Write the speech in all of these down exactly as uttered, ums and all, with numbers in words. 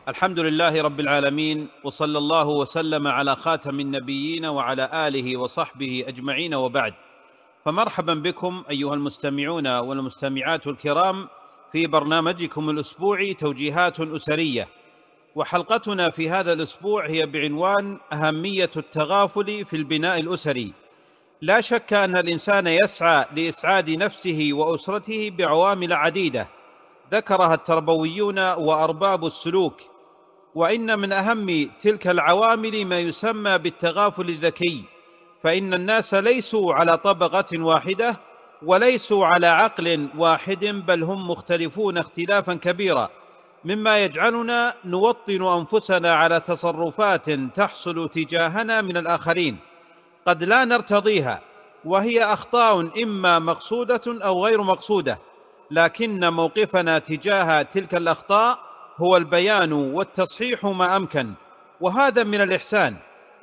الحمد لله رب العالمين، وصلى الله وسلم على خاتم النبيين وعلى آله وصحبه أجمعين، وبعد. فمرحبا بكم أيها المستمعون والمستمعات الكرام في برنامجكم الأسبوعي توجيهات أسرية. وحلقتنا في هذا الأسبوع هي بعنوان أهمية التغافل في البناء الأسري. لا شك أن الإنسان يسعى لإسعاد نفسه وأسرته بعوامل عديدة ذكرها التربويون وأرباب السلوك، وإن من أهم تلك العوامل ما يسمى بالتغافل الذكي، فإن الناس ليسوا على طبقة واحدة وليسوا على عقل واحد، بل هم مختلفون اختلافا كبيرا، مما يجعلنا نوطن أنفسنا على تصرفات تحصل تجاهنا من الآخرين قد لا نرتضيها، وهي أخطاء إما مقصودة أو غير مقصودة، لكن موقفنا تجاه تلك الأخطاء هو البيان والتصحيح ما أمكن، وهذا من الإحسان.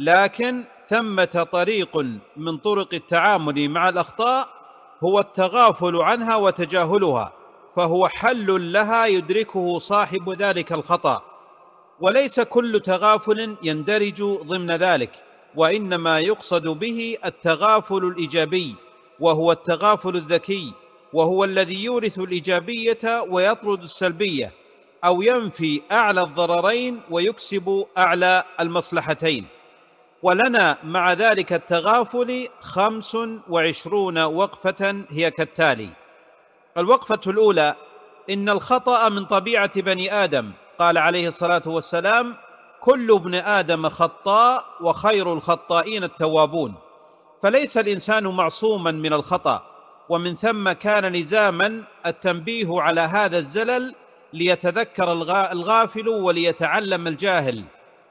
لكن ثمة طريق من طرق التعامل مع الأخطاء هو التغافل عنها وتجاهلها، فهو حل لها يدركه صاحب ذلك الخطأ، وليس كل تغافل يندرج ضمن ذلك، وإنما يقصد به التغافل الإيجابي، وهو التغافل الذكي، وهو الذي يورث الإيجابية ويطرد السلبية، أو ينفي أعلى الضررين ويكسب أعلى المصلحتين. ولنا مع ذلك التغافل خمس وعشرون وقفة هي كالتالي: الوقفة الأولى: إن الخطأ من طبيعة بني آدم، قال عليه الصلاة والسلام: كل ابن آدم خطاء وخير الخطائين التوابون. فليس الإنسان معصوما من الخطأ، ومن ثم كان لزاما التنبيه على هذا الزلل ليتذكر الغافل وليتعلم الجاهل،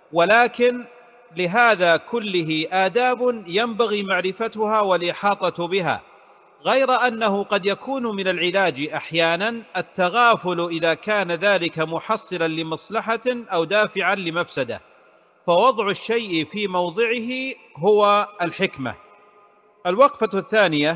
ولكن لهذا كله آداب ينبغي معرفتها والإحاطة بها، غير أنه قد يكون من العلاج أحيانا التغافل إذا كان ذلك محصلا لمصلحة أو دافعا لمفسدة، فوضع الشيء في موضعه هو الحكمة. الوقفة الثانية: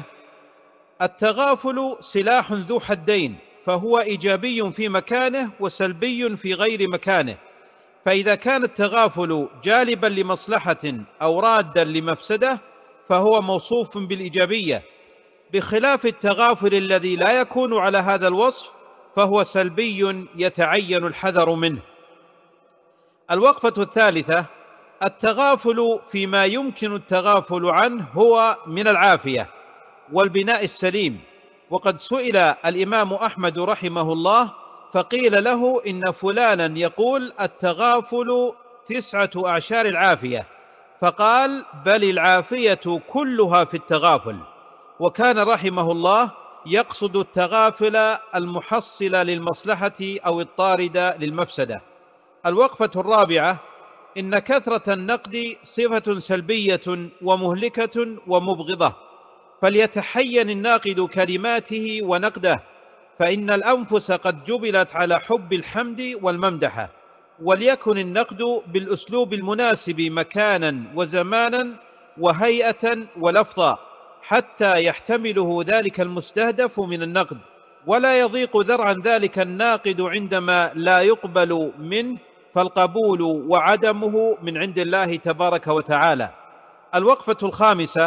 التغافل سلاح ذو حدين، فهو إيجابي في مكانه وسلبي في غير مكانه، فإذا كان التغافل جالبا لمصلحة أو رادا لمفسدة فهو موصوف بالإيجابية، بخلاف التغافل الذي لا يكون على هذا الوصف فهو سلبي يتعين الحذر منه. الوقفة الثالثة: التغافل فيما يمكن التغافل عنه هو من العافية والبناء السليم. وقد سئل الإمام أحمد رحمه الله فقيل له: إن فلانا يقول التغافل تسعة أعشار العافية، فقال: بل العافية كلها في التغافل. وكان رحمه الله يقصد التغافل المحصل للمصلحة أو الطارد للمفسدة. الوقفة الرابعة: إن كثرة النقد صفة سلبية ومهلكة ومبغضة، فليتحين الناقد كلماته ونقده، فإن الأنفس قد جبلت على حب الحمد والممدحة، وليكن النقد بالأسلوب المناسب مكانا وزمانا وهيئة ولفظا، حتى يحتمله ذلك المستهدف من النقد، ولا يضيق ذرعا ذلك الناقد عندما لا يقبل منه، فالقبول وعدمه من عند الله تبارك وتعالى. الوقفة الخامسة: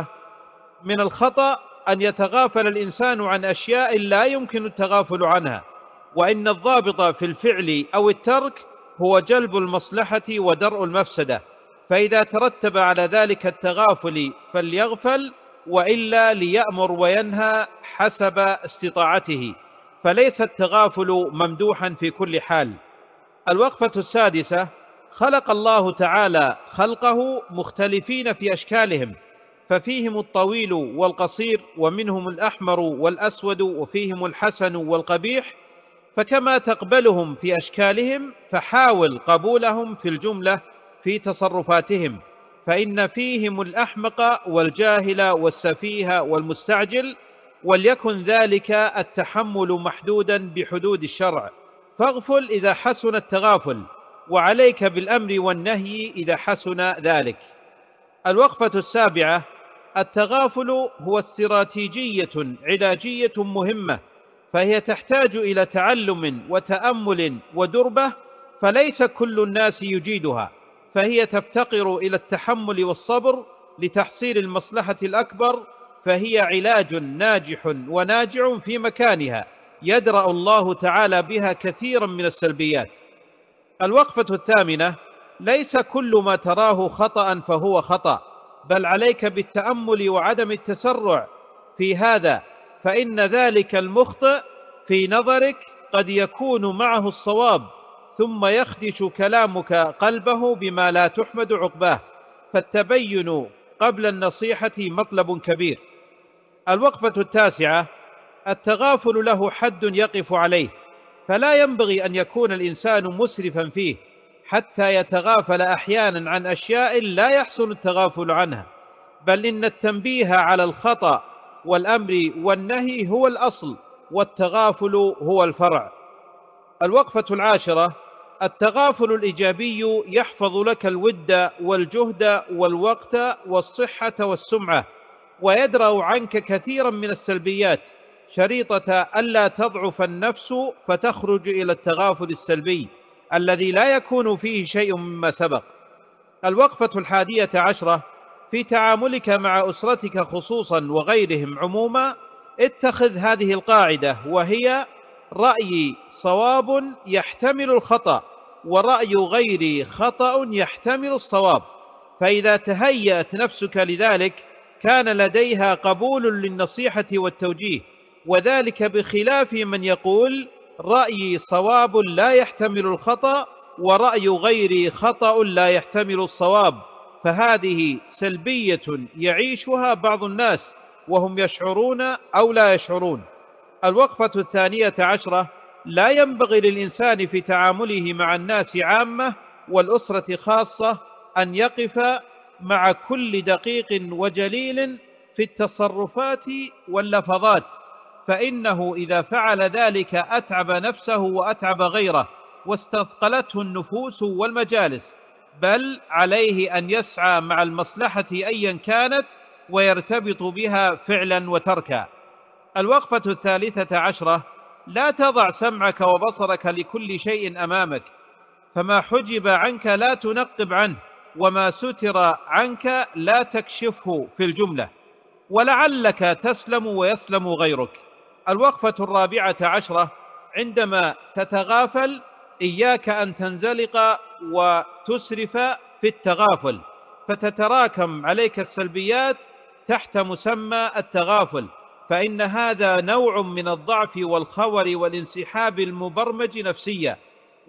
من الخطأ أن يتغافل الإنسان عن أشياء لا يمكن التغافل عنها، وإن الضابط في الفعل أو الترك هو جلب المصلحة ودرء المفسدة، فإذا ترتب على ذلك التغافل فليغفل، وإلا ليأمر وينهى حسب استطاعته، فليس التغافل ممدوحا في كل حال. الوقفة السادسة: خلق الله تعالى خلقه مختلفين في أشكالهم، ففيهم الطويل والقصير، ومنهم الأحمر والأسود، وفيهم الحسن والقبيح، فكما تقبلهم في أشكالهم فحاول قبولهم في الجملة في تصرفاتهم، فإن فيهم الأحمق والجاهل والسفيه والمستعجل، وليكن ذلك التحمل محدودا بحدود الشرع، فاغفل إذا حسن التغافل، وعليك بالأمر والنهي إذا حسن ذلك. الوقفة السابعة: التغافل هو استراتيجية علاجية مهمة، فهي تحتاج إلى تعلم وتأمل ودربة، فليس كل الناس يجيدها، فهي تفتقر إلى التحمل والصبر لتحصيل المصلحة الأكبر، فهي علاج ناجح وناجع في مكانها يدرأ الله تعالى بها كثيرا من السلبيات. الوقفة الثامنة: ليس كل ما تراه خطأ فهو خطأ، بل عليك بالتأمل وعدم التسرع في هذا، فإن ذلك المخطئ في نظرك قد يكون معه الصواب، ثم يخدش كلامك قلبه بما لا تحمد عقباه، فالتبين قبل النصيحة مطلب كبير. الوقفة التاسعة: التغافل له حد يقف عليه، فلا ينبغي أن يكون الإنسان مسرفا فيه حتى يتغافل أحيانا عن أشياء لا يحسن التغافل عنها، بل إن التنبيه على الخطأ والأمر والنهي هو الأصل، والتغافل هو الفرع. الوقفة العاشرة: التغافل الإيجابي يحفظ لك الود والجهد والوقت والصحة والسمعة، ويدرأ عنك كثيرا من السلبيات، شريطة ألا تضعف النفس فتخرج إلى التغافل السلبي الذي لا يكون فيه شيء مما سبق. الوقفة الحادية عشرة: في تعاملك مع أسرتك خصوصا وغيرهم عموما، اتخذ هذه القاعدة، وهي: رأيي صواب يحتمل الخطأ، ورأي غيري خطأ يحتمل الصواب. فإذا تهيأت نفسك لذلك كان لديها قبول للنصيحة والتوجيه، وذلك بخلاف من يقول: رأيي صواب لا يحتمل الخطأ، ورأي غيري خطأ لا يحتمل الصواب، فهذه سلبية يعيشها بعض الناس وهم يشعرون أو لا يشعرون. الوقفة الثانية عشرة: لا ينبغي للإنسان في تعامله مع الناس عامة والأسرة خاصة أن يقف مع كل دقيق وجليل في التصرفات واللفظات، فإنه إذا فعل ذلك أتعب نفسه وأتعب غيره، واستثقلته النفوس والمجالس، بل عليه أن يسعى مع المصلحة أيا كانت ويرتبط بها فعلا وتركا. الوقفة الثالثة عشرة: لا تضع سمعك وبصرك لكل شيء أمامك، فما حجب عنك لا تنقب عنه، وما ستر عنك لا تكشفه في الجملة، ولعلك تسلم ويسلم غيرك. الوقفة الرابعة عشرة: عندما تتغافل إياك أن تنزلق وتسرف في التغافل، فتتراكم عليك السلبيات تحت مسمى التغافل، فإن هذا نوع من الضعف والخور والانسحاب المبرمج نفسيا،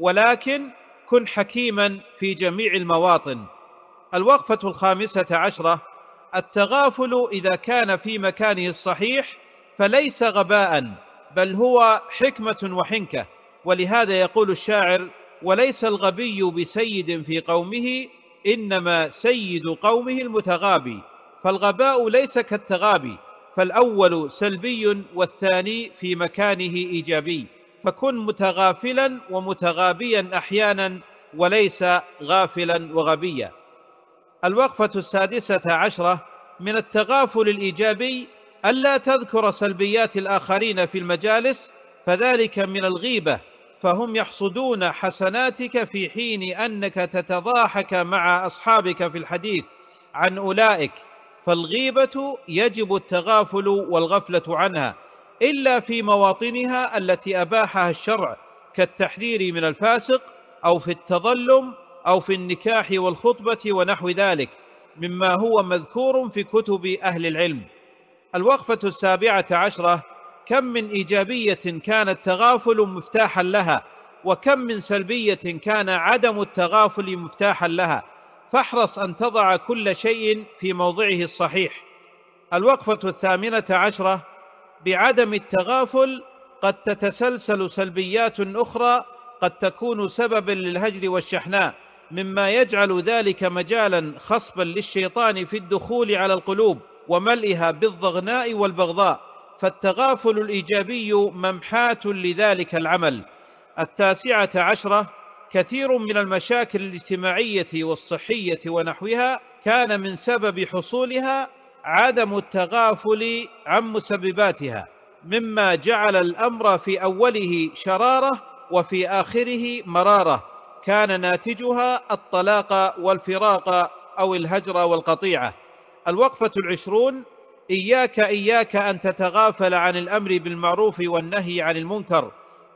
ولكن كن حكيما في جميع المواطن. الوقفة الخامسة عشرة: التغافل إذا كان في مكانه الصحيح فليس غباء، بل هو حكمة وحنكة، ولهذا يقول الشاعر: وليس الغبي بسيد في قومه، إنما سيد قومه المتغابي. فالغباء ليس كالتغابي، فالأول سلبي والثاني في مكانه إيجابي، فكن متغافلا ومتغابيا أحيانا، وليس غافلا وغبيا. الوقفة السادسة عشرة: من التغافل الإيجابي ألا تذكر سلبيات الآخرين في المجالس، فذلك من الغيبة، فهم يحصدون حسناتك في حين أنك تتضاحك مع أصحابك في الحديث عن أولئك، فالغيبة يجب التغافل والغفلة عنها، إلا في مواطنها التي أباحها الشرع، كالتحذير من الفاسق، أو في التظلم، أو في النكاح والخطبة ونحو ذلك مما هو مذكور في كتب أهل العلم. الوقفة السابعة عشرة: كم من إيجابية كان التغافل مفتاحا لها، وكم من سلبية كان عدم التغافل مفتاحا لها، فاحرص أن تضع كل شيء في موضعه الصحيح. الوقفة الثامنة عشرة: بعدم التغافل قد تتسلسل سلبيات أخرى قد تكون سببا للهجر والشحناء، مما يجعل ذلك مجالا خصبا للشيطان في الدخول على القلوب وملئها بالضغناء والبغضاء، فالتغافل الإيجابي ممحاة لذلك العمل. التاسعة عشرة: كثير من المشاكل الاجتماعية والصحية ونحوها كان من سبب حصولها عدم التغافل عن مسبباتها، مما جعل الأمر في أوله شرارة وفي آخره مرارة، كان ناتجها الطلاق والفراق أو الهجر والقطيعة. الوقفة العشرون: إياك إياك أن تتغافل عن الأمر بالمعروف والنهي عن المنكر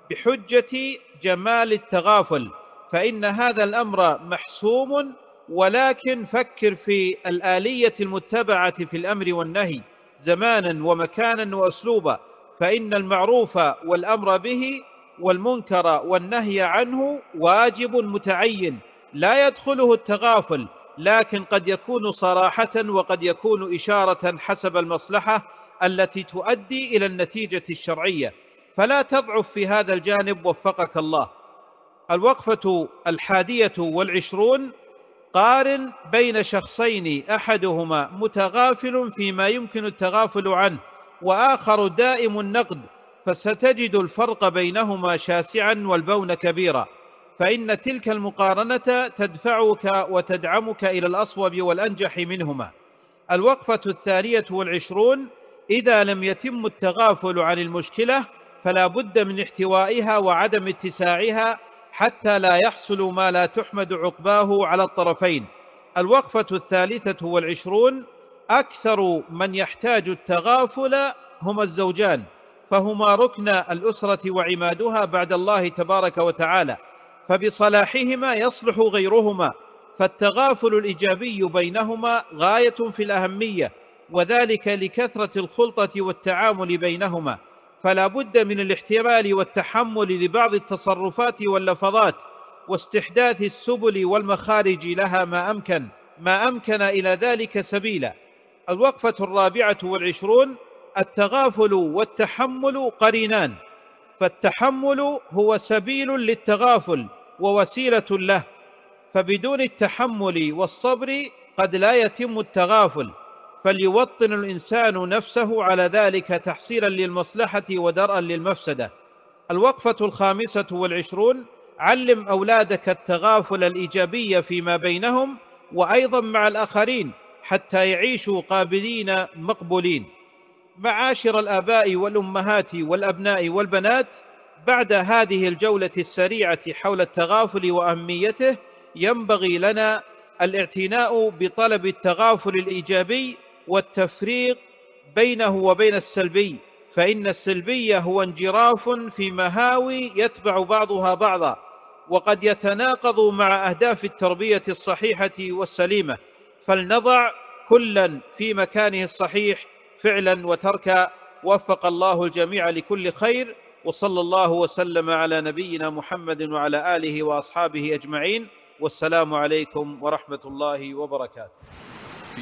بحجة جمال التغافل، فإن هذا الأمر محسوم، ولكن فكر في الآلية المتبعة في الأمر والنهي زمانا ومكانا وأسلوبا، فإن المعروف والأمر به والمنكر والنهي عنه واجب متعين لا يدخله التغافل، لكن قد يكون صراحة وقد يكون إشارة حسب المصلحة التي تؤدي إلى النتيجة الشرعية، فلا تضعف في هذا الجانب وفقك الله. الوقفة الحادية والعشرون: قارن بين شخصين أحدهما متغافل فيما يمكن التغافل عنه وآخر دائم النقد، فستجد الفرق بينهما شاسعا والبون كبيرا، فإن تلك المقارنة تدفعك وتدعمك إلى الأصوب والأنجح منهما. الوقفة الثانية والعشرون: إذا لم يتم التغافل عن المشكلة فلا بد من احتوائها وعدم اتساعها حتى لا يحصل ما لا تحمد عقباه على الطرفين. الوقفة الثالثة والعشرون: أكثر من يحتاج التغافل هما الزوجان، فهما ركن الأسرة وعمادها بعد الله تبارك وتعالى، فبصلاحهما يصلح غيرهما، فالتغافل الإيجابي بينهما غاية في الأهمية، وذلك لكثرة الخلطة والتعامل بينهما، فلا بد من الاحتمال والتحمل لبعض التصرفات واللفظات واستحداث السبل والمخارج لها ما أمكن ما أمكن إلى ذلك سبيلا. الوقفة الرابعة والعشرون: التغافل والتحمل قرينان، فالتحمل هو سبيل للتغافل ووسيلة له، فبدون التحمل والصبر قد لا يتم التغافل، فليوطن الإنسان نفسه على ذلك تحصيلا للمصلحة ودرءا للمفسدة. الوقفة الخامسة والعشرون: علم أولادك التغافل الإيجابي فيما بينهم وأيضا مع الآخرين حتى يعيشوا قابلين مقبولين. معاشر الآباء والأمهات والأبناء والبنات، بعد هذه الجولة السريعة حول التغافل وأهميته، ينبغي لنا الاعتناء بطلب التغافل الإيجابي والتفريق بينه وبين السلبي، فإن السلبي هو انجراف في مهاوي يتبع بعضها بعضا، وقد يتناقض مع أهداف التربية الصحيحة والسليمة، فلنضع كلا في مكانه الصحيح فعلا وتركا. وفق الله الجميع لكل خير، وصلى الله وسلم على نبينا محمد وعلى آله وأصحابه أجمعين، والسلام عليكم ورحمة الله وبركاته.